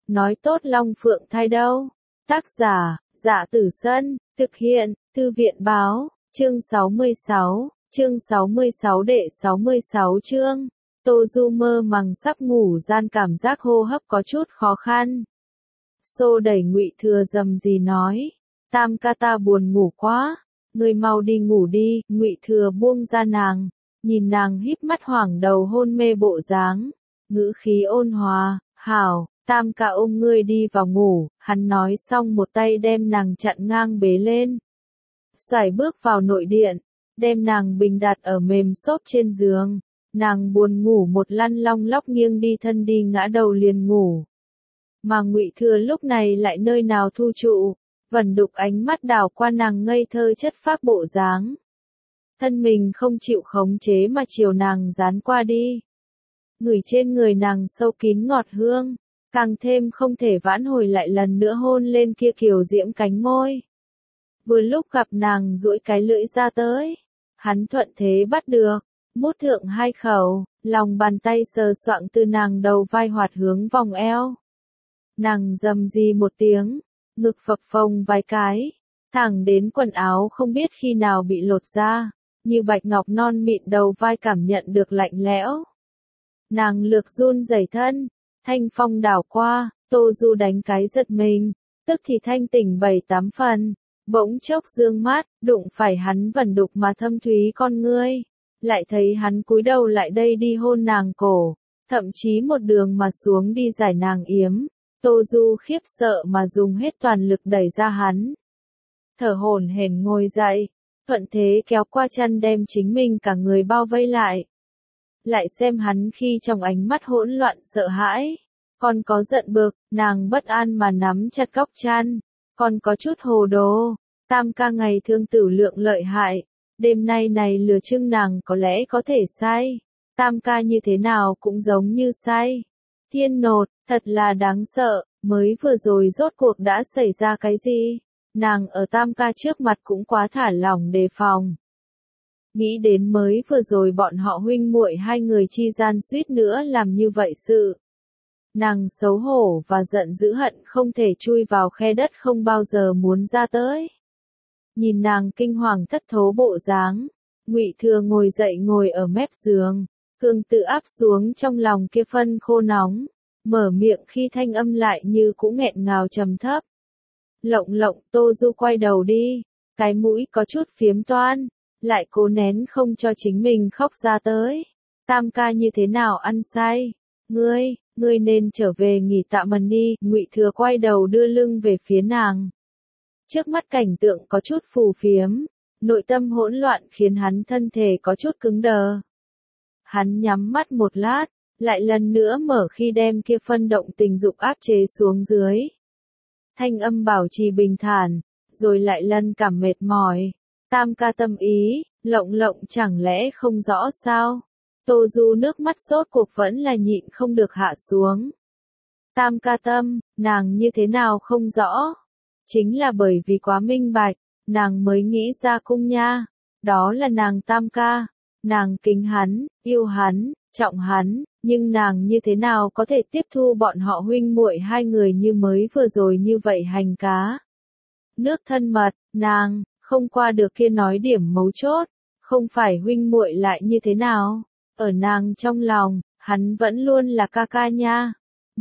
nói tốt Long Phượng thai đâu. Tác giả, Dạ Tử Sân, thực hiện, Thư viện Báo, chương 66 đệ 66 chương. Tô Du mơ màng sắp ngủ gian cảm giác hô hấp có chút khó khăn. Xô đẩy Ngụy Thừa dầm gì nói, Tam ca ta buồn ngủ quá, ngươi mau đi ngủ đi. Ngụy Thừa buông ra nàng, nhìn nàng híp mắt hoảng đầu hôn mê bộ dáng, ngữ khí ôn hòa, hảo, Tam ca ôm ngươi đi vào ngủ. Hắn nói xong một tay đem nàng chặn ngang bế lên, xoài bước vào nội điện, đem nàng bình đặt ở mềm xốp trên giường. Nàng buồn ngủ một lăn long lóc nghiêng đi thân đi ngã đầu liền ngủ. Mà Ngụy Thừa lúc này lại nơi nào thu trụ, vẩn đục ánh mắt đảo qua nàng ngây thơ chất phác bộ dáng. Thân mình không chịu khống chế mà chiều nàng dán qua đi. Ngửi trên người nàng sâu kín ngọt hương, càng thêm không thể vãn hồi lại lần nữa hôn lên kia kiều diễm cánh môi. Vừa lúc gặp nàng duỗi cái lưỡi ra tới, hắn thuận thế bắt được, mút thượng hai khẩu, lòng bàn tay sờ soạng từ nàng đầu vai hoạt hướng vòng eo. Nàng rầm rì một tiếng, ngực phập phồng vài cái, thẳng đến quần áo không biết khi nào bị lột ra, như bạch ngọc non mịn đầu vai cảm nhận được lạnh lẽo. Nàng lược run rẩy thân, thanh phong đảo qua, Tô Du đánh cái giật mình, tức thì thanh tỉnh 7-8 phần, bỗng chốc dương mắt, đụng phải hắn vẩn đục mà thâm thúy con ngươi, lại thấy hắn cúi đầu lại đây đi hôn nàng cổ, thậm chí một đường mà xuống đi giải nàng yếm. Tô Du khiếp sợ mà dùng hết toàn lực đẩy ra hắn. Thở hổn hển ngồi dậy, thuận thế kéo qua chân đem chính mình cả người bao vây lại. Lại xem hắn khi trong ánh mắt hỗn loạn sợ hãi, còn có giận bực, nàng bất an mà nắm chặt góc chăn, còn có chút hồ đồ. Tam ca ngày thương tử lượng lợi hại, đêm nay này lừa trưng nàng có lẽ có thể sai. Tam ca như thế nào cũng giống như sai. Thiên nột, thật là đáng sợ, mới vừa rồi rốt cuộc đã xảy ra cái gì? Nàng ở Tam ca trước mặt cũng quá thả lỏng đề phòng. Nghĩ đến mới vừa rồi bọn họ huynh muội hai người chi gian suýt nữa làm như vậy sự. Nàng xấu hổ và giận dữ hận không thể chui vào khe đất không bao giờ muốn ra tới. Nhìn nàng kinh hoàng thất thố bộ dáng, Ngụy Thừa ngồi dậy ngồi ở mép giường, cường tự áp xuống trong lòng kia phân khô nóng, mở miệng khi thanh âm lại như cũ nghẹn ngào trầm thấp. Lộng lộng. Tô Du quay đầu đi, cái mũi có chút phiếm toan, lại cố nén không cho chính mình khóc ra tới. Tam ca như thế nào ăn sai? Ngươi nên trở về nghỉ tạm đi. Ngụy Thừa quay đầu đưa lưng về phía nàng. Trước mắt cảnh tượng có chút phù phiếm, nội tâm hỗn loạn khiến hắn thân thể có chút cứng đờ. Hắn nhắm mắt một lát, lại lần nữa mở khi đem kia phân động tình dục áp chế xuống dưới. Thanh âm bảo trì bình thản, rồi lại lần cảm mệt mỏi. Tam ca tâm ý, lộng lộng chẳng lẽ không rõ sao? Tô Du nước mắt sốt cuộc vẫn là nhịn không được hạ xuống. Tam ca tâm, nàng như thế nào không rõ? Chính là bởi vì quá minh bạch, nàng mới nghĩ ra cung nha. Đó là nàng Tam ca. Nàng kính hắn, yêu hắn, trọng hắn, nhưng nàng như thế nào có thể tiếp thu bọn họ huynh muội hai người như mới vừa rồi như vậy hành cá. Nước thân mật, nàng, không qua được kia nói điểm mấu chốt, không phải huynh muội lại như thế nào. Ở nàng trong lòng, hắn vẫn luôn là ca ca nha.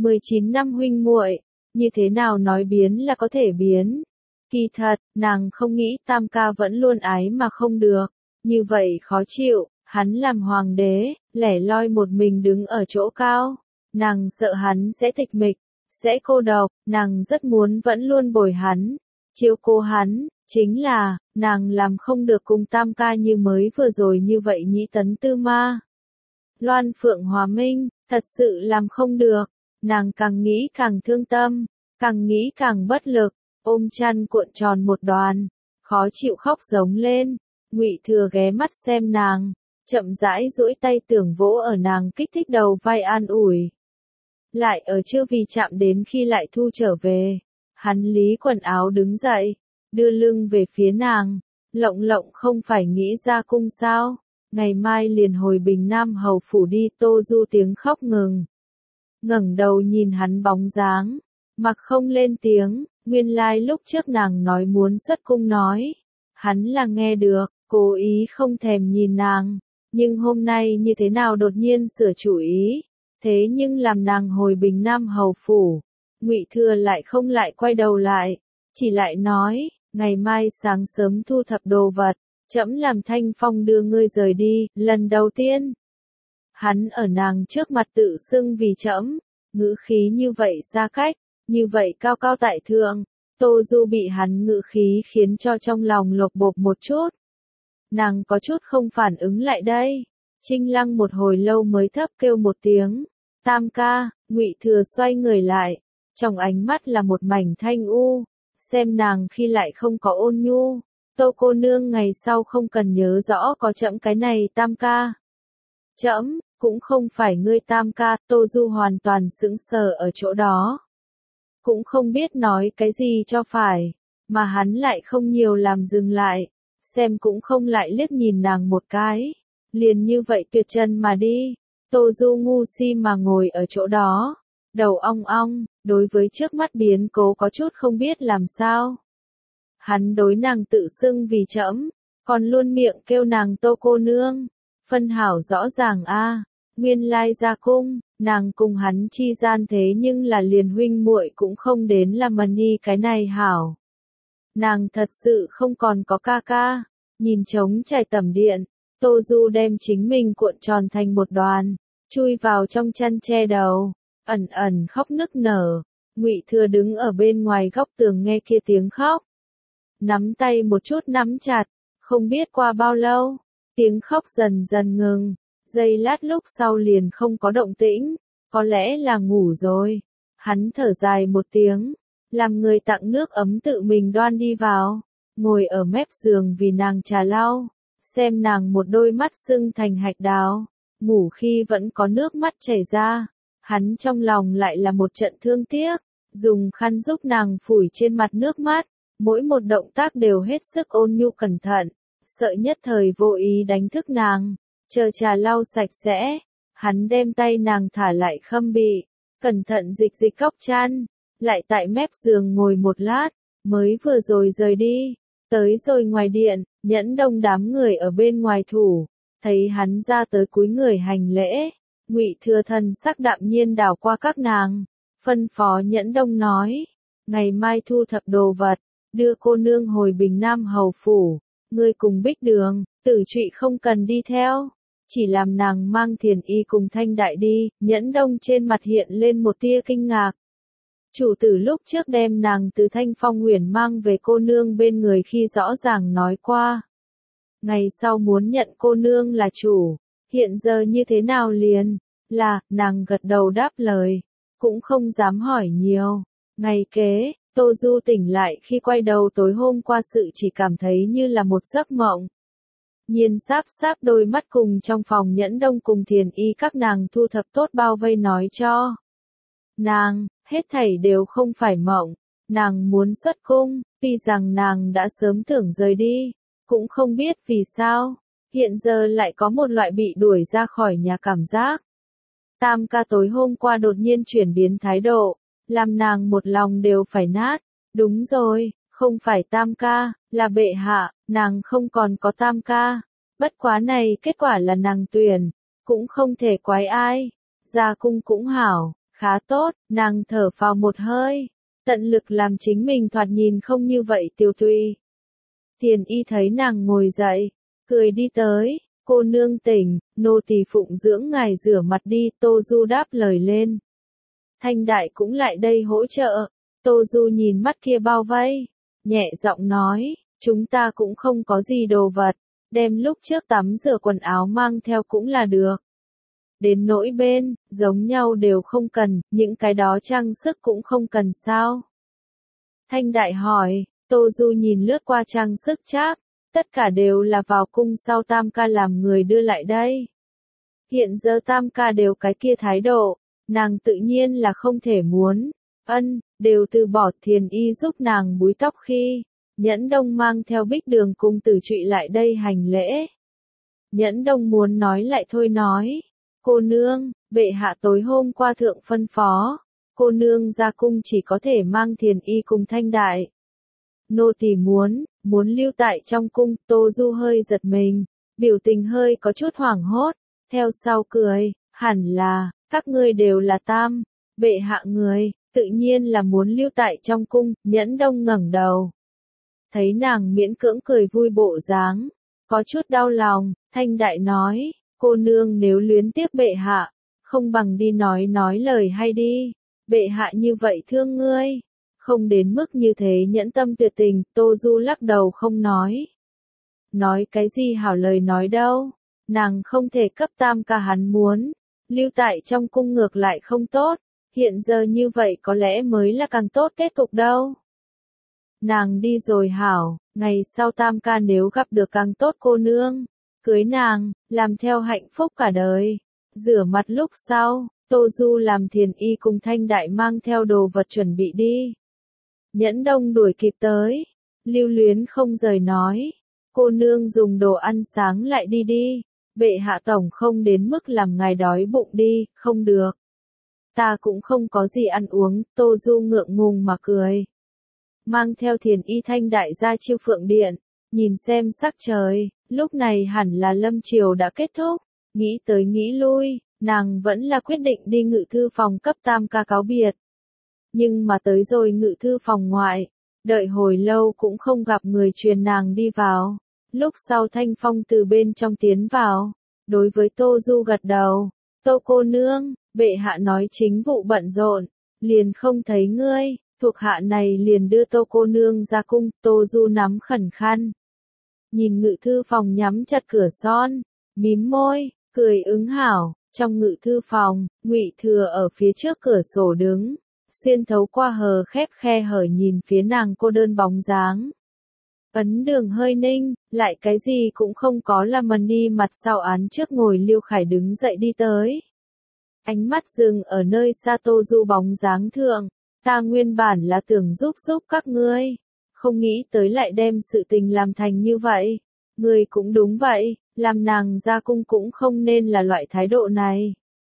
19 năm huynh muội, như thế nào nói biến là có thể biến. Kỳ thật, nàng không nghĩ Tam ca vẫn luôn ái mà không được, như vậy khó chịu. Hắn làm hoàng đế, lẻ loi một mình đứng ở chỗ cao. Nàng sợ hắn sẽ tịch mịch, sẽ cô độc, nàng rất muốn vẫn luôn bồi hắn, chiếu cố hắn, chính là, nàng làm không được cùng Tam ca như mới vừa rồi như vậy nhĩ tấn tư ma. Loan Phượng Hòa Minh, thật sự làm không được, nàng càng nghĩ càng thương tâm, càng nghĩ càng bất lực, ôm chăn cuộn tròn một đoàn, khó chịu khóc giống lên. Ngụy Thừa ghé mắt xem nàng, chậm rãi duỗi tay tưởng vỗ ở nàng kích thích đầu vai an ủi. Lại ở chưa vì chạm đến khi lại thu trở về, hắn lý quần áo đứng dậy, đưa lưng về phía nàng. Lộng lộng không phải nghĩ ra cung sao? Ngày mai liền hồi Bình Nam hầu phủ đi. Tô Du tiếng khóc ngừng, ngẩng đầu nhìn hắn bóng dáng, Mặc không lên tiếng, nguyên lai lúc trước nàng nói muốn xuất cung nói. Hắn là nghe được, cố ý không thèm nhìn nàng. Nhưng hôm nay như thế nào đột nhiên sửa chủ ý. Thế nhưng làm nàng hồi Bình Nam hầu phủ. Ngụy Thừa lại không lại quay đầu lại. Chỉ lại nói, ngày mai sáng sớm thu thập đồ vật. Trẫm làm Thanh Phong đưa ngươi rời đi, lần đầu tiên. Hắn ở nàng trước mặt tự xưng vì trẫm, ngữ khí như vậy xa cách, như vậy cao cao tại thượng. Tô Du bị hắn ngữ khí khiến cho trong lòng lột bột một chút. Nàng có chút không phản ứng lại đây. Trinh Lăng một hồi lâu mới thấp kêu một tiếng. Tam ca, Ngụy Thừa xoay người lại. Trong ánh mắt là một mảnh thanh u. Xem nàng khi lại không có ôn nhu. Tô cô nương ngày sau không cần nhớ rõ có trẫm cái này tam ca. Trẫm, cũng không phải ngươi tam ca. Tô Du hoàn toàn sững sờ ở chỗ đó. Cũng không biết nói cái gì cho phải. Mà hắn lại không nhiều làm dừng lại. Xem cũng không lại liếc nhìn nàng một cái. Liền như vậy tuyệt chân mà đi. Tô Du ngu si mà ngồi ở chỗ đó. Đầu ong ong, đối với trước mắt biến cố có chút không biết làm sao. Hắn đối nàng tự xưng vì trẫm, còn luôn miệng kêu nàng Tô cô nương. Phân hảo rõ ràng a, nguyên lai ra cung, nàng cùng hắn chi gian thế nhưng là liền huynh muội cũng không đến là mần nhi cái này hảo. Nàng thật sự không còn có ca ca. Nhìn trống trải tẩm điện, Tô Du đem chính mình cuộn tròn thành một đoàn, chui vào trong chăn che đầu, ẩn ẩn khóc nức nở. Ngụy Thừa đứng ở bên ngoài góc tường nghe kia tiếng khóc. Nắm tay một chút nắm chặt, không biết qua bao lâu, tiếng khóc dần dần ngừng, giây lát lúc sau liền không có động tĩnh, có lẽ là ngủ rồi. Hắn thở dài một tiếng, làm người tặng nước ấm tự mình đoan đi vào, ngồi ở mép giường vì nàng trà lau, xem nàng một đôi mắt sưng thành hạch đào, ngủ khi vẫn có nước mắt chảy ra, hắn trong lòng lại là một trận thương tiếc, dùng khăn giúp nàng phủi trên mặt nước mắt, mỗi một động tác đều hết sức ôn nhu cẩn thận, sợ nhất thời vô ý đánh thức nàng, chờ trà lau sạch sẽ, hắn đem tay nàng thả lại khâm bị, cẩn thận dịch dịch góc chăn, lại tại mép giường ngồi một lát, mới vừa rồi rời đi, tới rồi ngoài điện, Nhẫn Đông đám người ở bên ngoài thủ, thấy hắn ra tới cúi người hành lễ, Ngụy Thừa thần sắc đạm nhiên đảo qua các nàng, phân phó Nhẫn Đông nói, ngày mai thu thập đồ vật, đưa cô nương hồi Bình Nam hầu phủ, ngươi cùng Bích Đường, Tử Trụy không cần đi theo, chỉ làm nàng mang Thiền Y cùng Thanh Đại đi. Nhẫn Đông trên mặt hiện lên một tia kinh ngạc. Chủ tử lúc trước đem nàng từ Thanh Phong Huyền mang về cô nương bên người khi rõ ràng nói qua. Ngày sau muốn nhận cô nương là chủ, hiện giờ như thế nào liền, là, nàng gật đầu đáp lời, cũng không dám hỏi nhiều. Ngày kế, Tô Du tỉnh lại khi quay đầu tối hôm qua sự chỉ cảm thấy như là một giấc mộng. Nhiên sáp sáp đôi mắt cùng trong phòng Nhẫn Đông cùng Thiền Y các nàng thu thập tốt bao vây nói cho nàng, hết thảy đều không phải mộng, nàng muốn xuất cung, tuy rằng nàng đã sớm tưởng rời đi, cũng không biết vì sao, hiện giờ lại có một loại bị đuổi ra khỏi nhà cảm giác. Tam ca tối hôm qua đột nhiên chuyển biến thái độ, làm nàng một lòng đều phải nát, đúng rồi, không phải tam ca, là bệ hạ, nàng không còn có tam ca, bất quá này kết quả là nàng tuyển, cũng không thể quái ai, ra cung cũng hảo. Khá tốt, nàng thở phào một hơi, tận lực làm chính mình thoạt nhìn không như vậy tiêu tùy. Thiền Y thấy nàng ngồi dậy, cười đi tới, cô nương tỉnh, nô tỳ phụng dưỡng ngài rửa mặt đi. Tô Du đáp lời lên. Thanh Đại cũng lại đây hỗ trợ, Tô Du nhìn mắt kia bao vây, nhẹ giọng nói, chúng ta cũng không có gì đồ vật, đem lúc trước tắm rửa quần áo mang theo cũng là được. Đến nỗi bên, giống nhau đều không cần, những cái đó trang sức cũng không cần sao. Thanh Đại hỏi, Tô Du nhìn lướt qua trang sức cháp, tất cả đều là vào cung sau tam ca làm người đưa lại đây. Hiện giờ tam ca đều cái kia thái độ, nàng tự nhiên là không thể muốn, đều từ bỏ. Thiền Y giúp nàng búi tóc khi, Nhẫn Đông mang theo Bích Đường cùng Tử Trụy lại đây hành lễ. Nhẫn Đông muốn nói lại thôi nói. Cô nương, bệ hạ tối hôm qua thượng phân phó, cô nương ra cung chỉ có thể mang Thiền Y cùng Thanh Đại. Nô tỳ muốn lưu tại trong cung. Tô Du hơi giật mình, biểu tình hơi có chút hoảng hốt, theo sau cười, hẳn là, các ngươi đều là tam, bệ hạ người, tự nhiên là muốn lưu tại trong cung. Nhẫn Đông ngẩng đầu, thấy nàng miễn cưỡng cười vui bộ dáng, có chút đau lòng. Thanh Đại nói, cô nương nếu luyến tiếc bệ hạ, không bằng đi nói lời hay đi, bệ hạ như vậy thương ngươi, không đến mức như thế nhẫn tâm tuyệt tình. Tô Du lắc đầu không nói. Nói cái gì hảo lời nói đâu, nàng không thể cấp tam ca hắn muốn, lưu tại trong cung ngược lại không tốt, hiện giờ như vậy có lẽ mới là càng tốt kết cục đâu. Nàng đi rồi hảo, ngày sau tam ca nếu gặp được càng tốt cô nương, cưới nàng, làm theo hạnh phúc cả đời. Rửa mặt lúc sau, Tô Du làm Thiền Y cùng Thanh Đại mang theo đồ vật chuẩn bị đi. Nhẫn Đông đuổi kịp tới, lưu luyến không rời nói, cô nương dùng đồ ăn sáng lại đi đi, bệ hạ tổng không đến mức làm ngài đói bụng đi. Không được, ta cũng không có gì ăn uống. Tô Du ngượng ngùng mà cười, mang theo Thiền Y Thanh Đại ra Chiêu Phượng Điện, nhìn xem sắc trời, lúc này hẳn là lâm triều đã kết thúc. Nghĩ tới nghĩ lui, nàng vẫn là quyết định đi ngự thư phòng cấp tam ca cáo biệt. Nhưng mà tới rồi ngự thư phòng ngoại, đợi hồi lâu cũng không gặp người truyền nàng đi vào. Lúc sau Thanh Phong từ bên trong tiến vào, đối với Tô Du gật đầu, Tô cô nương, bệ hạ nói chính vụ bận rộn, liền không thấy ngươi, thuộc hạ này liền đưa Tô cô nương ra cung. Tô Du nắm khẩn khăn, nhìn ngự thư phòng nhắm chặt cửa son, mím môi, cười ứng hảo. Trong ngự thư phòng, Ngụy Thừa ở phía trước cửa sổ đứng, xuyên thấu qua hờ khép khe hở nhìn phía nàng cô đơn bóng dáng. Ấn Đường hơi ninh, lại cái gì cũng không có là mần đi mặt sau án trước ngồi Liêu Khải đứng dậy đi tới. Ánh mắt dừng ở nơi xa Tô Du bóng dáng thượng, ta nguyên bản là tưởng giúp các ngươi, không nghĩ tới lại đem sự tình làm thành như vậy. Ngươi cũng đúng vậy, làm nàng ra cung cũng không nên là loại thái độ này.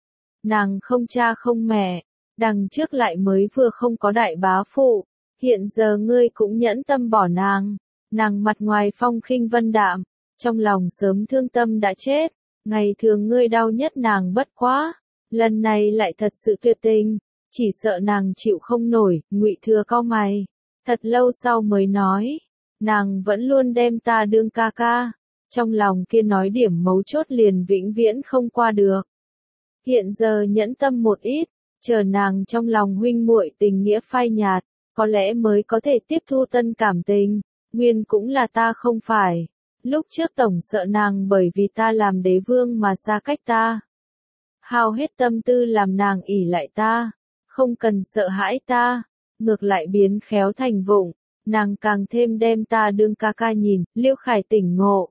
Nàng không cha không mẹ, đằng trước lại mới vừa không có đại bá phụ, hiện giờ ngươi cũng nhẫn tâm bỏ nàng. Nàng mặt ngoài phong khinh vân đạm, trong lòng sớm thương tâm đã chết. Ngày thường ngươi đau nhất nàng bất quá, lần này lại thật sự tuyệt tình, chỉ sợ nàng chịu không nổi. Ngụy Thừa cau mày, thật lâu sau mới nói, nàng vẫn luôn đem ta đương ca ca, trong lòng kia nói điểm mấu chốt liền vĩnh viễn không qua được. Hiện giờ nhẫn tâm một ít, chờ nàng trong lòng huynh muội tình nghĩa phai nhạt, có lẽ mới có thể tiếp thu tân cảm tình. Nguyên cũng là ta không phải, lúc trước tổng sợ nàng bởi vì ta làm đế vương mà xa cách ta, hao hết tâm tư làm nàng ỷ lại ta, không cần sợ hãi ta, ngược lại biến khéo thành vụng, nàng càng thêm đem ta đương ca ca nhìn. Liêu Khải tỉnh ngộ,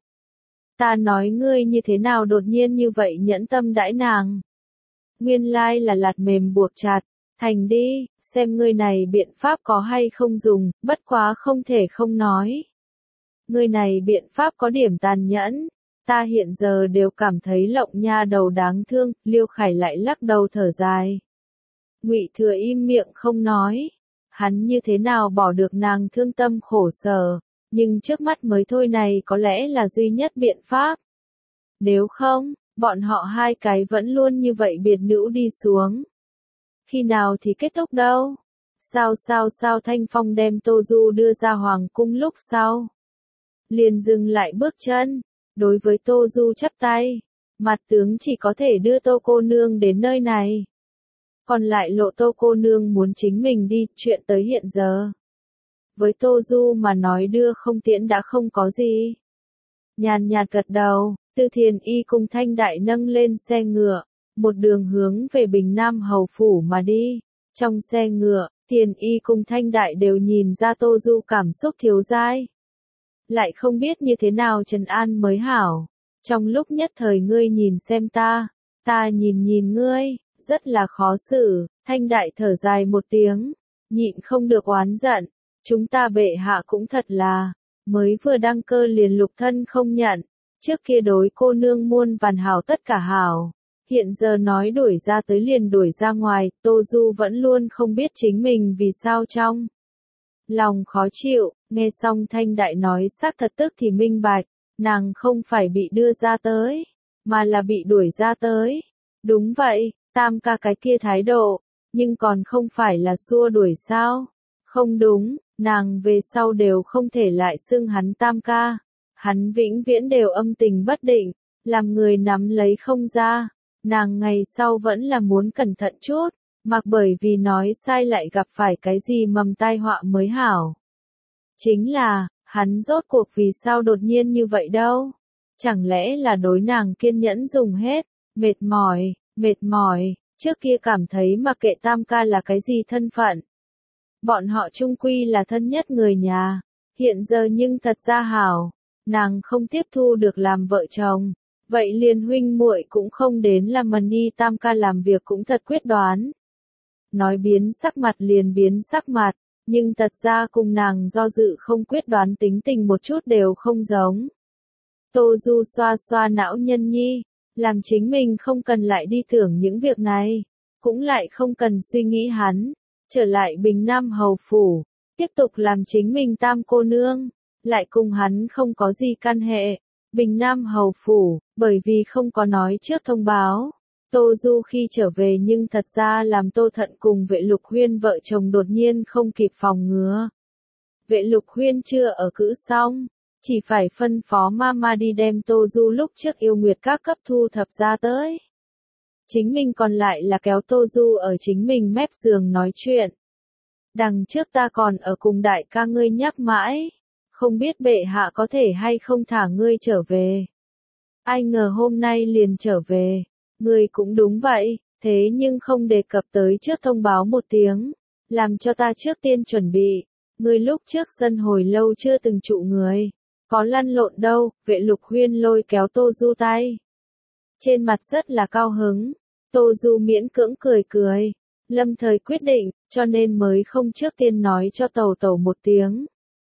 ta nói ngươi như thế nào đột nhiên như vậy nhẫn tâm đãi nàng. Nguyên lai là lạt mềm buộc chặt, thành đi, xem ngươi này biện pháp có hay không dùng, bất quá không thể không nói. Ngươi này biện pháp có điểm tàn nhẫn, ta hiện giờ đều cảm thấy Lộng nha đầu đáng thương. Liêu Khải lại lắc đầu thở dài. Ngụy Thừa im miệng không nói, hắn như thế nào bỏ được nàng thương tâm khổ sở, nhưng trước mắt mới thôi này có lẽ là duy nhất biện pháp. Nếu không, bọn họ hai cái vẫn luôn như vậy biệt nữ đi xuống. Khi nào thì kết thúc đâu? Sao Thanh Phong đem Tô Du đưa ra hoàng cung lúc sau, liền dừng lại bước chân, đối với Tô Du chắp tay, mặt tướng chỉ có thể đưa Tô cô nương đến nơi này. Còn lại lộ Tô cô nương muốn chính mình đi, chuyện tới hiện giờ. Với Tô Du mà nói đưa không tiễn đã không có gì. Nhàn nhạt gật đầu, Từ Thiền Y cùng Thanh Đại nâng lên xe ngựa, một đường hướng về Bình Nam Hầu Phủ mà đi. Trong xe ngựa, Thiền Y cùng Thanh Đại đều nhìn ra Tô Du cảm xúc thiếu dai. Lại không biết như thế nào trấn an mới hảo. Trong lúc nhất thời ngươi nhìn xem ta nhìn ngươi, rất là khó xử. Thanh Đại thở dài một tiếng, nhịn không được oán giận. Chúng ta bệ hạ cũng thật là, mới vừa đăng cơ liền lục thân không nhận. Trước kia đối cô nương muôn vàn hảo tất cả hảo, Hiện giờ nói đuổi ra tới liền đuổi ra ngoài, Tô Du vẫn luôn không biết chính mình vì sao trong lòng khó chịu, nghe xong Thanh Đại nói xác thật tức thì minh bạch, nàng không phải bị đưa ra tới, mà là bị đuổi ra tới. Đúng vậy, Tam ca cái kia thái độ, nhưng còn không phải là xua đuổi sao? Không đúng, nàng về sau đều không thể lại xưng hắn Tam ca. Hắn vĩnh viễn đều âm tình bất định, làm người nắm lấy không ra. Nàng ngày sau vẫn là muốn cẩn thận chút, mặc bởi vì nói sai lại gặp phải cái gì mầm tai họa mới hảo. Chính là, hắn rốt cuộc vì sao đột nhiên như vậy đâu? Chẳng lẽ là đối nàng kiên nhẫn dùng hết, mệt mỏi, trước kia cảm thấy mặc kệ Tam ca là cái gì thân phận. Bọn họ chung quy là thân nhất người nhà, hiện giờ nhưng thật ra hảo, nàng không tiếp thu được làm vợ chồng. Vậy liền huynh muội cũng không đến là Mani Tam ca làm việc cũng thật quyết đoán. Nói biến sắc mặt liền biến sắc mặt, nhưng thật ra cùng nàng do dự không quyết đoán tính tình một chút đều không giống. Tô Du xoa xoa não nhân nhi, làm chính mình không cần lại đi tưởng những việc này, cũng lại không cần suy nghĩ hắn, trở lại Bình Nam hầu phủ, tiếp tục làm chính mình Tam cô nương, lại cùng hắn không có gì căn hệ. Bình Nam hầu phủ, bởi vì không có nói trước thông báo, Tô Du khi trở về nhưng thật ra làm Tô Thận cùng Vệ Lục Huyên vợ chồng đột nhiên không kịp phòng ngừa. Vệ Lục Huyên chưa ở cữ xong, chỉ phải phân phó mama đi đem Tô Du lúc trước yêu nguyệt các cấp thu thập ra tới. Chính mình còn lại là kéo Tô Du ở chính mình mép giường nói chuyện. Đằng trước ta còn ở cùng đại ca ngươi nhắc mãi, không biết bệ hạ có thể hay không thả ngươi trở về. Ai ngờ hôm nay liền trở về, ngươi cũng đúng vậy, thế nhưng không đề cập tới trước thông báo một tiếng, làm cho ta trước tiên chuẩn bị, ngươi lúc trước sân hồi lâu chưa từng trụ người, có lăn lộn đâu, Vệ Lục Huyên lôi kéo Tô Du tay. Trên mặt rất là cao hứng, Tô Du miễn cưỡng cười cười, lâm thời quyết định, cho nên mới không trước tiên nói cho Tẩu Tẩu một tiếng.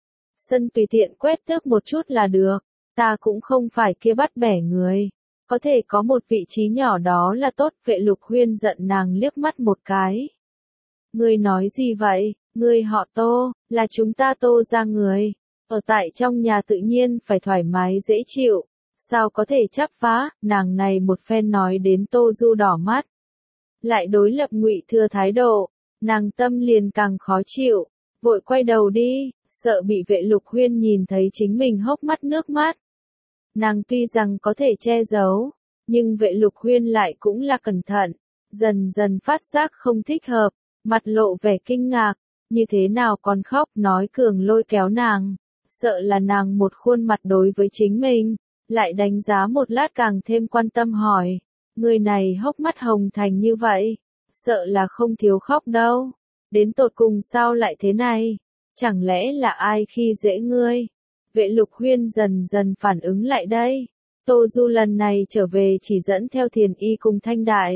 Sân tùy tiện quét tước một chút là được, ta cũng không phải kia bắt bẻ người, có thể có một vị trí nhỏ đó là tốt. Vệ Lục Huyên giận nàng liếc mắt một cái. Ngươi nói gì vậy, ngươi họ Tô, là chúng ta Tô ra người, ở tại trong nhà tự nhiên phải thoải mái dễ chịu, sao có thể chấp phá, nàng này một phen nói đến Tô Du đỏ mắt. Lại đối lập Ngụy Thừa thái độ, nàng tâm liền càng khó chịu, vội quay đầu đi, sợ bị Vệ Lục Huyên nhìn thấy chính mình hốc mắt nước mắt. Nàng tuy rằng có thể che giấu, nhưng Vệ Lục Huyên lại cũng là cẩn thận, dần dần phát giác không thích hợp, mặt lộ vẻ kinh ngạc, như thế nào còn khóc, nói cường lôi kéo nàng, sợ là nàng một khuôn mặt đối với chính mình, lại đánh giá một lát càng thêm quan tâm hỏi, người này hốc mắt hồng thành như vậy, sợ là không thiếu khóc đâu, đến tột cùng sao lại thế này, chẳng lẽ là ai khi dễ ngươi? Vệ Lục Huyên dần dần phản ứng lại đây, Tô Du lần này trở về chỉ dẫn theo Thiền Y cùng Thanh Đại.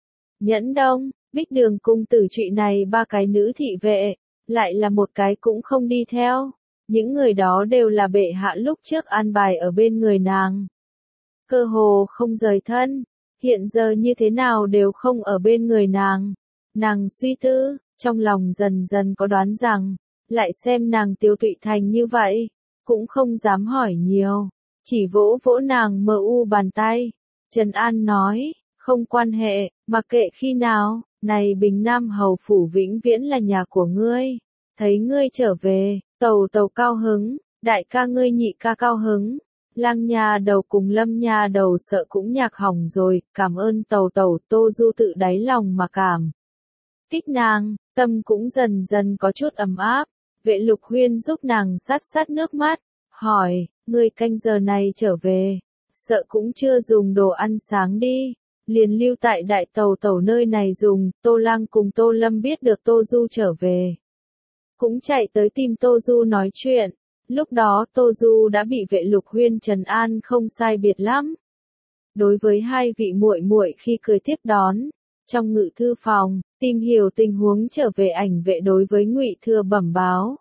Nhẫn Đông, Bích Đường cung tử trụy này ba cái nữ thị vệ, lại là một cái cũng không đi theo. Những người đó đều là bệ hạ lúc trước an bài ở bên người nàng. Cơ hồ không rời thân, hiện giờ như thế nào đều không ở bên người nàng. Nàng suy tư, trong lòng dần dần có đoán rằng, lại xem nàng tiêu tụy thành như vậy, cũng không dám hỏi nhiều, chỉ vỗ vỗ nàng mờ u bàn tay. Trần An nói, không quan hệ, mặc kệ khi nào, này Bình Nam hầu phủ vĩnh viễn là nhà của ngươi, thấy ngươi trở về, Tẩu Tẩu cao hứng, đại ca ngươi nhị ca cao hứng, Lang nhà đầu cùng Lâm nhà đầu sợ cũng nhạc hỏng rồi, cảm ơn Tẩu Tẩu. Tô Du tự đáy lòng mà cảm kích nàng, tâm cũng dần dần có chút ấm áp. Vệ Lục Huyên giúp nàng sát sát nước mắt, hỏi, ngươi canh giờ này trở về, sợ cũng chưa dùng đồ ăn sáng đi, liền lưu tại đại Tẩu Tẩu nơi này dùng. Tô Lang cùng Tô Lâm biết được Tô Du trở về, cũng chạy tới tìm Tô Du nói chuyện. Lúc đó Tô Du đã bị Vệ Lục Huyên trấn an không sai biệt lắm. Đối với hai vị muội muội khi cười tiếp đón, trong ngự thư phòng, tìm hiểu tình huống trở về Ảnh Vệ đối với Ngụy Thừa bẩm báo.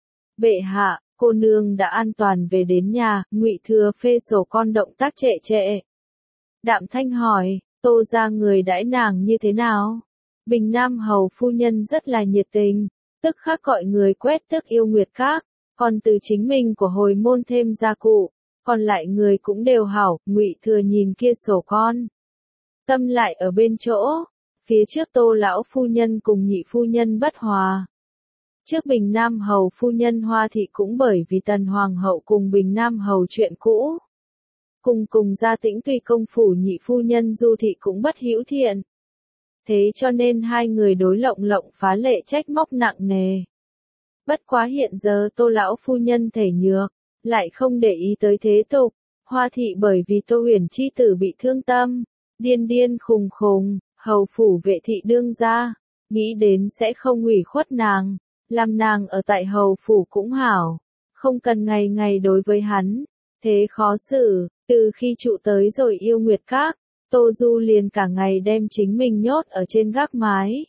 Bệ hạ, cô nương đã an toàn về đến nhà. Ngụy Thừa phê sổ con động tác trệ trệ. Đạm thanh hỏi, Tô gia người đãi nàng như thế nào? Bình Nam hầu phu nhân rất là nhiệt tình, tức khắc gọi người quét tước yêu nguyệt các, còn từ chính mình của hồi môn thêm gia cụ, còn lại người cũng đều hảo. Ngụy Thừa nhìn kia sổ con, tâm lại ở bên chỗ, phía trước Tô lão phu nhân cùng nhị phu nhân bất hòa. Trước Bình Nam hầu phu nhân Hoa thị cũng bởi vì Tần hoàng hậu cùng Bình Nam hầu chuyện cũ, cùng gia Tĩnh Tùy công phủ nhị phu nhân Du thị cũng bất hữu thiện. Thế cho nên hai người đối lộng phá lệ trách móc nặng nề. Bất quá hiện giờ Tô lão phu nhân thể nhược, lại không để ý tới thế tục. Hoa thị bởi vì Tô Huyền chi tử bị thương tâm, điên khùng, hầu phủ vệ thị đương gia, nghĩ đến sẽ không ủy khuất nàng, làm nàng ở tại hầu phủ cũng hảo, không cần ngày ngày đối với hắn, thế khó xử. Từ khi trụ tới rồi yêu nguyệt các, Tô Du liền cả ngày đem chính mình nhốt ở trên gác mái,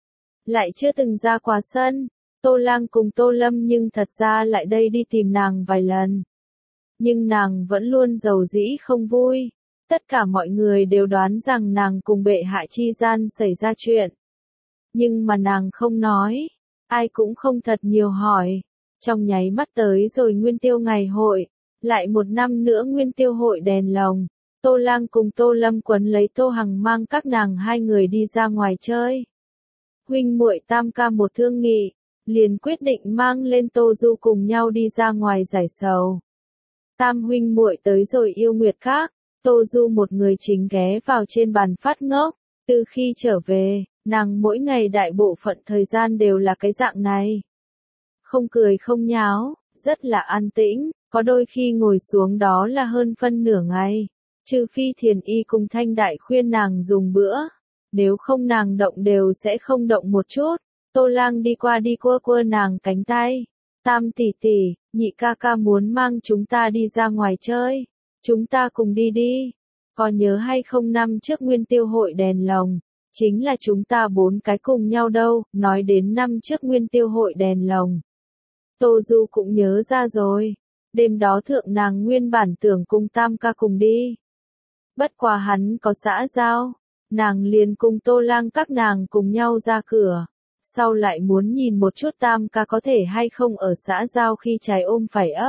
lại chưa từng ra qua sân. Tô Lang cùng Tô Lâm nhưng thật ra lại đây đi tìm nàng vài lần, nhưng nàng vẫn luôn giàu dĩ không vui. Tất cả mọi người đều đoán rằng nàng cùng bệ hạ chi gian xảy ra chuyện, nhưng mà nàng không nói, ai cũng không thật nhiều hỏi. Trong nháy mắt tới rồi Nguyên Tiêu ngày hội, lại một năm nữa Nguyên Tiêu hội đèn lồng, Tô Lang cùng Tô Lâm quấn lấy Tô Hằng mang các nàng hai người đi ra ngoài chơi. Huynh muội tam ca một thương nghị, liền quyết định mang lên Tô Du cùng nhau đi ra ngoài giải sầu. Tam huynh muội tới rồi yêu nguyệt các, Tô Du một người chính ghé vào trên bàn phát ngốc. Từ khi trở về, nàng mỗi ngày đại bộ phận thời gian đều là cái dạng này. Không cười không nháo, rất là an tĩnh, có đôi khi ngồi xuống đó là hơn phân nửa ngày. Trừ phi Thiền Y cùng Thanh Đại khuyên nàng dùng bữa, nếu không nàng động đều sẽ không động một chút. Tô Lang đi qua đi quơ nàng cánh tay. Tam tỷ tỷ, nhị ca ca muốn mang chúng ta đi ra ngoài chơi. Chúng ta cùng đi đi. Có nhớ hay không năm trước Nguyên Tiêu hội đèn lồng, chính là chúng ta bốn cái cùng nhau đâu. Nói đến năm trước Nguyên Tiêu hội đèn lồng, Tô Du cũng nhớ ra rồi. Đêm đó thượng nàng nguyên bản tưởng cùng tam ca cùng đi. Bất quá hắn có xã giao, nàng liền cùng Tô Lang các nàng cùng nhau ra cửa. Sau lại muốn nhìn một chút tam ca có thể hay không ở xã giao khi trái ôm phải ấp.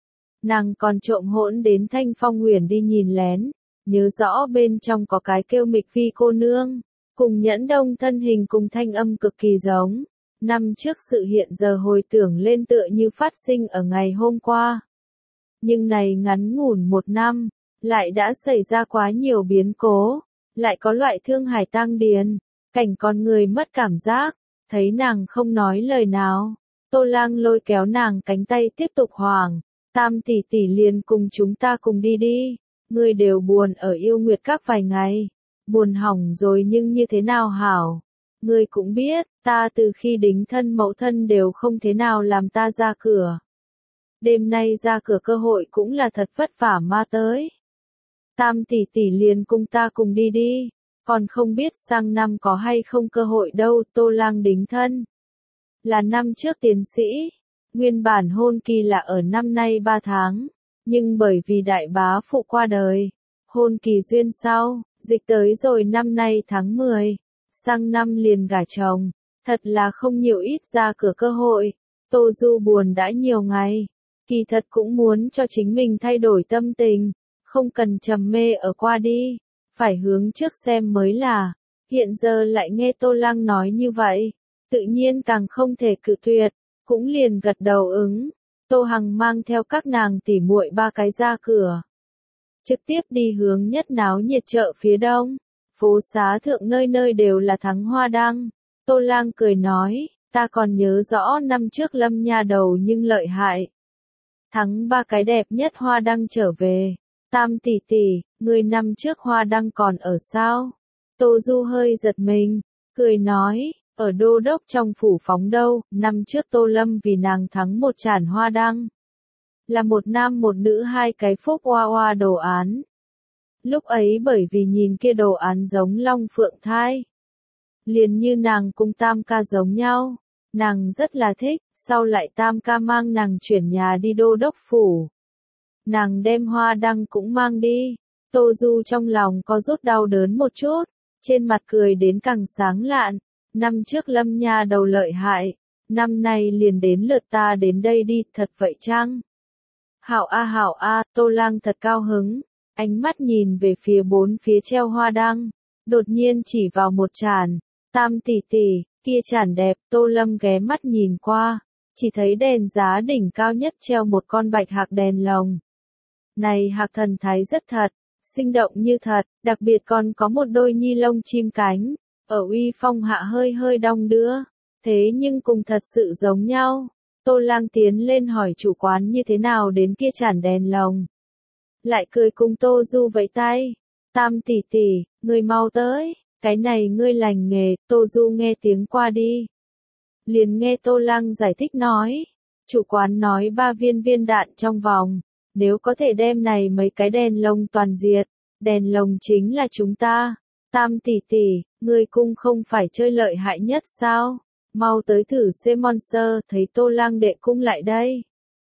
Nàng còn trộm hỗn đến Thanh Phong Huyền đi nhìn lén, nhớ rõ bên trong có cái kêu Mịch Phi cô nương, cùng Nhẫn Đông thân hình cùng thanh âm cực kỳ giống. Năm trước sự hiện giờ hồi tưởng lên tựa như phát sinh ở ngày hôm qua. Nhưng này ngắn ngủn một năm, lại đã xảy ra quá nhiều biến cố, lại có loại thương hải tang điền, cảnh con người mất cảm giác, thấy nàng không nói lời nào. Tô Lang lôi kéo nàng cánh tay tiếp tục hoảng, tam tỷ tỷ liền cùng chúng ta cùng đi đi, ngươi đều buồn ở yêu nguyệt các vài ngày, buồn hỏng rồi nhưng như thế nào hảo. Ngươi cũng biết, ta từ khi đính thân mẫu thân đều không thế nào làm ta ra cửa. Đêm nay ra cửa cơ hội cũng là thật vất vả mà tới. Tam tỷ tỷ liền cùng ta cùng đi đi, còn không biết sang năm có hay không cơ hội đâu. Tô Lang đính thân là năm trước tiến sĩ, nguyên bản hôn kỳ là ở năm nay 3 tháng, nhưng bởi vì đại bá phụ qua đời, hôn kỳ duyên sau, dịch tới rồi năm nay tháng 10, sang năm liền gả chồng, thật là không nhiều ít ra cửa cơ hội. Tô Du buồn đã nhiều ngày, kỳ thật cũng muốn cho chính mình thay đổi tâm tình, không cần trầm mê ở qua đi, phải hướng trước xem mới là. Hiện giờ lại nghe Tô Lang nói như vậy, tự nhiên càng không thể cự tuyệt, cũng liền gật đầu ứng. Tô Hằng mang theo các nàng tỉ muội ba cái ra cửa, trực tiếp đi hướng nhất náo nhiệt chợ phía đông. Phố xá thượng nơi nơi đều là thắng hoa đăng. Tô Lang cười nói, ta còn nhớ rõ năm trước Lâm nha đầu nhưng lợi hại, thắng 3 cái đẹp nhất hoa đăng trở về. Tam tỷ tỷ, người năm trước hoa đăng còn ở sao? Tô Du hơi giật mình, cười nói, ở đô đốc trong phủ phóng đâu. Năm trước Tô Lâm vì nàng thắng một tràn hoa đăng, là một nam một nữ 2 cái phúc hoa hoa đồ án. Lúc ấy bởi vì nhìn kia đồ án giống long phượng thai, liền như nàng cùng tam ca giống nhau, nàng rất là thích. Sau lại tam ca mang nàng chuyển nhà đi đô đốc phủ, nàng đem hoa đăng cũng mang đi. Tô Du trong lòng có rút đau đớn một chút, trên mặt cười đến càng sáng lạn. Năm trước Lâm nha đầu lợi hại, năm nay liền đến lượt ta đến đây đi, thật vậy chăng? Hảo a, Tô Lang thật cao hứng, ánh mắt nhìn về phía bốn phía treo hoa đăng, đột nhiên chỉ vào một chản, Tam tỷ tỷ, kia chản đẹp, Tô Lâm ghé mắt nhìn qua, chỉ thấy đèn giá đỉnh cao nhất treo một con bạch hạc đèn lồng. Này hạc thần thái rất thật, sinh động như thật, đặc biệt còn có một đôi nhi lông chim cánh, ở uy phong hạ hơi hơi đong đưa, thế nhưng cùng thật sự giống nhau. Tô Lang tiến lên hỏi chủ quán như thế nào đến kia chản đèn lồng. Lại cười cùng Tô Du vẫy tay, Tam tỷ tỷ, ngươi mau tới, cái này ngươi lành nghề, Tô Du nghe tiếng qua đi. Liền nghe Tô Lang giải thích nói, chủ quán nói 3 viên viên đạn trong vòng, nếu có thể đem này mấy cái đèn lồng toàn diệt, đèn lồng chính là chúng ta. Tam tỷ tỷ, ngươi cung không phải chơi lợi hại nhất sao? Mau tới thử xem monster, thấy Tô Lang đệ cung lại đây.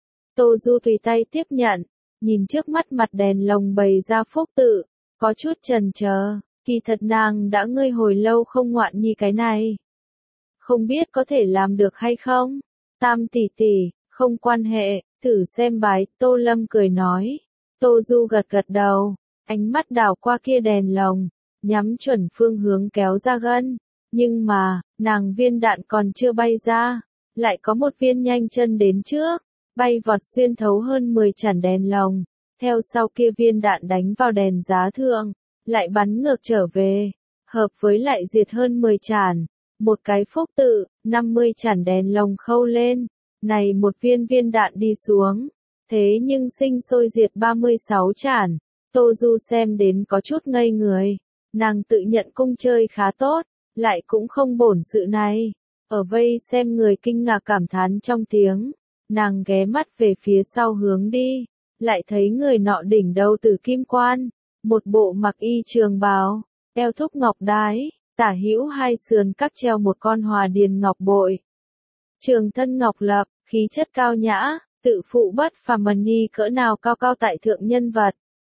Tô Du tùy tay tiếp nhận, nhìn trước mắt mặt đèn lồng bày ra phúc tự, có chút chần chờ, kỳ thật nàng đã ngơi hồi lâu không ngoạn nhi cái này. Không biết có thể làm được hay không? Tam tỷ tỷ, không quan hệ, thử xem bái, Tô Lâm cười nói. Tô Du gật gật đầu, ánh mắt đảo qua kia đèn lồng, nhắm chuẩn phương hướng kéo ra gân. Nhưng mà, nàng viên đạn còn chưa bay ra, lại có một viên nhanh chân đến trước, bay vọt xuyên thấu hơn 10 chản đèn lồng, theo sau kia viên đạn đánh vào đèn giá thượng, lại bắn ngược trở về, hợp với lại diệt hơn 10 chản, một cái phúc tự, 50 chản đèn lồng khâu lên, này một viên viên đạn đi xuống, thế nhưng sinh sôi diệt 36 chản, Tô Du xem đến có chút ngây người, nàng tự nhận cung chơi khá tốt, lại cũng không bổn sự này. Ở vây xem người kinh ngạc cảm thán trong tiếng, nàng ghé mắt về phía sau hướng đi, lại thấy người nọ đỉnh đầu tử kim quan, một bộ mặc y trường bào, eo thúc ngọc đái, tả hữu hai sườn các treo một con hòa điền ngọc bội. Trường thân ngọc lập, khí chất cao nhã, tự phụ bất phàm ni cỡ nào cao cao tại thượng nhân vật.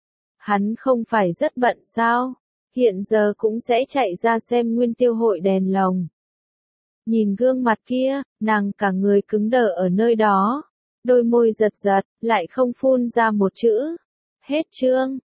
Hắn không phải rất bận sao? Hiện giờ cũng sẽ chạy ra xem nguyên tiêu hội đèn lồng. Nhìn gương mặt kia, nàng cả người cứng đờ ở nơi đó, đôi môi giật giật, lại không phun ra một chữ. Hết chương.